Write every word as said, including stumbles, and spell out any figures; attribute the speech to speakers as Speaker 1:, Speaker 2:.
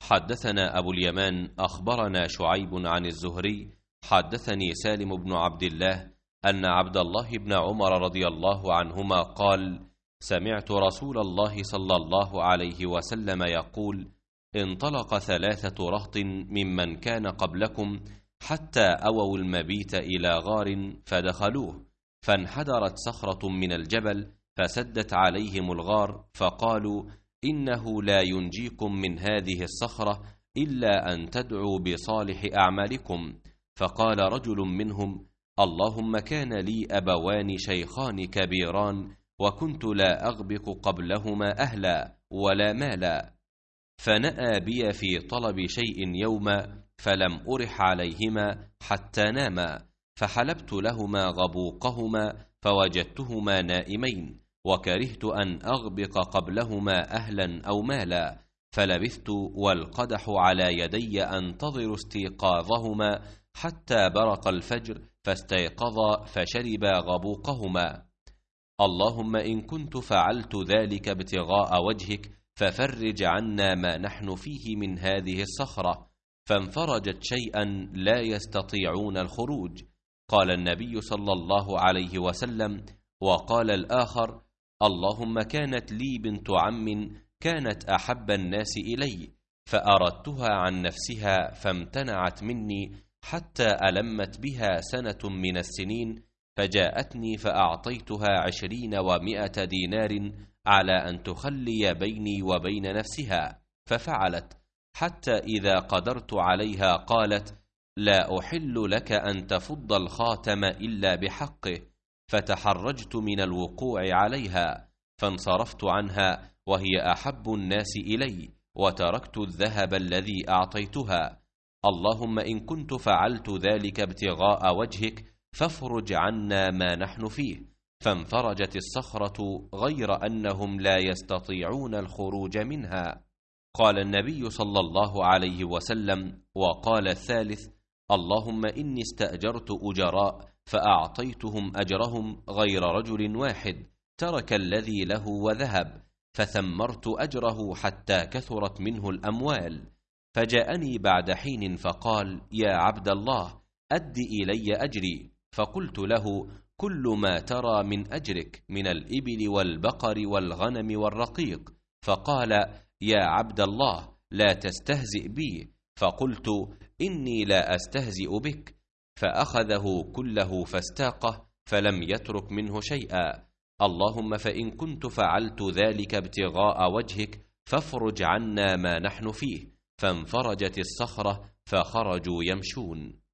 Speaker 1: حدثنا أبو اليمان أخبرنا شعيب عن الزهري حدثني سالم بن عبد الله أن عبد الله بن عمر رضي الله عنهما قال: سمعت رسول الله صلى الله عليه وسلم يقول: انطلق ثلاثة رهط ممن كان قبلكم حتى أووا المبيت إلى غار فدخلوه، فانحدرت صخرة من الجبل فسدت عليهم الغار، فقالوا: إنه لا ينجيكم من هذه الصخرة إلا أن تدعوا بصالح أعمالكم. فقال رجل منهم: اللهم كان لي أبوان شيخان كبيران وكنت لا أغبق قبلهما أهلا ولا مالا، فنأى بي في طلب شيء يوما فلم أرح عليهما حتى ناما، فحلبت لهما غبوقهما فوجدتهما نائمين، وكرهت أن أغبق قبلهما أهلا أو مالا، فلبثت والقدح على يدي أنتظر استيقاظهما حتى برق الفجر فاستيقظا فشربا غبوقهما. اللهم إن كنت فعلت ذلك ابتغاء وجهك ففرج عنا ما نحن فيه من هذه الصخرة، فانفرجت شيئا لا يستطيعون الخروج. قال النبي صلى الله عليه وسلم: وقال الآخر: اللهم كانت لي بنت عم كانت أحب الناس إلي، فأردتها عن نفسها فامتنعت مني حتى ألمت بها سنة من السنين، فجاءتني فأعطيتها عشرين ومائة دينار على أن تخلي بيني وبين نفسها، ففعلت، حتى إذا قدرت عليها قالت: لا أحل لك أن تفض الخاتم إلا بحقه، فتحرجت من الوقوع عليها، فانصرفت عنها وهي أحب الناس إلي، وتركت الذهب الذي أعطيتها. اللهم إن كنت فعلت ذلك ابتغاء وجهك فافرج عنا ما نحن فيه، فانفرجت الصخرة غير أنهم لا يستطيعون الخروج منها. قال النبي صلى الله عليه وسلم: وقال الثالث: اللهم إني استأجرت أجراء فأعطيتهم أجرهم غير رجل واحد ترك الذي له وذهب، فثمرت أجره حتى كثرت منه الأموال، فجاءني بعد حين فقال: يا عبد الله أد إلي أجري. فقلت له: كل ما ترى من أجرك من الإبل والبقر والغنم والرقيق. فقال: يا عبد الله لا تستهزئ بي. فقلت: إني لا أستهزئ بك. فأخذه كله فاستاقه فلم يترك منه شيئا. اللهم فإن كنت فعلت ذلك ابتغاء وجهك فافرج عنا ما نحن فيه، فانفرجت الصخرة فخرجوا يمشون.